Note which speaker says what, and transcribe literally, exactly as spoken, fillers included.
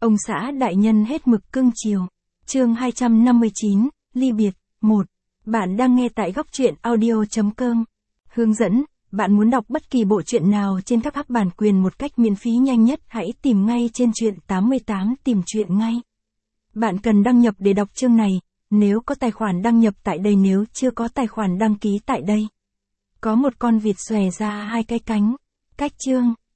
Speaker 1: Ông xã đại nhân hết mực cưng chiều. Chương hai trăm năm mươi chín, ly biệt. một. Bạn đang nghe tại góc truyện audio chấm com. Hướng dẫn, bạn muốn đọc bất kỳ bộ truyện nào trên các app bản quyền một cách miễn phí nhanh nhất, hãy tìm ngay trên truyện tám mươi tám tìm truyện ngay. Bạn cần đăng nhập để đọc chương này, nếu có tài khoản đăng nhập tại đây, nếu chưa có tài khoản đăng ký tại đây. Có một con vịt xòe ra hai cái cánh. Cách chương.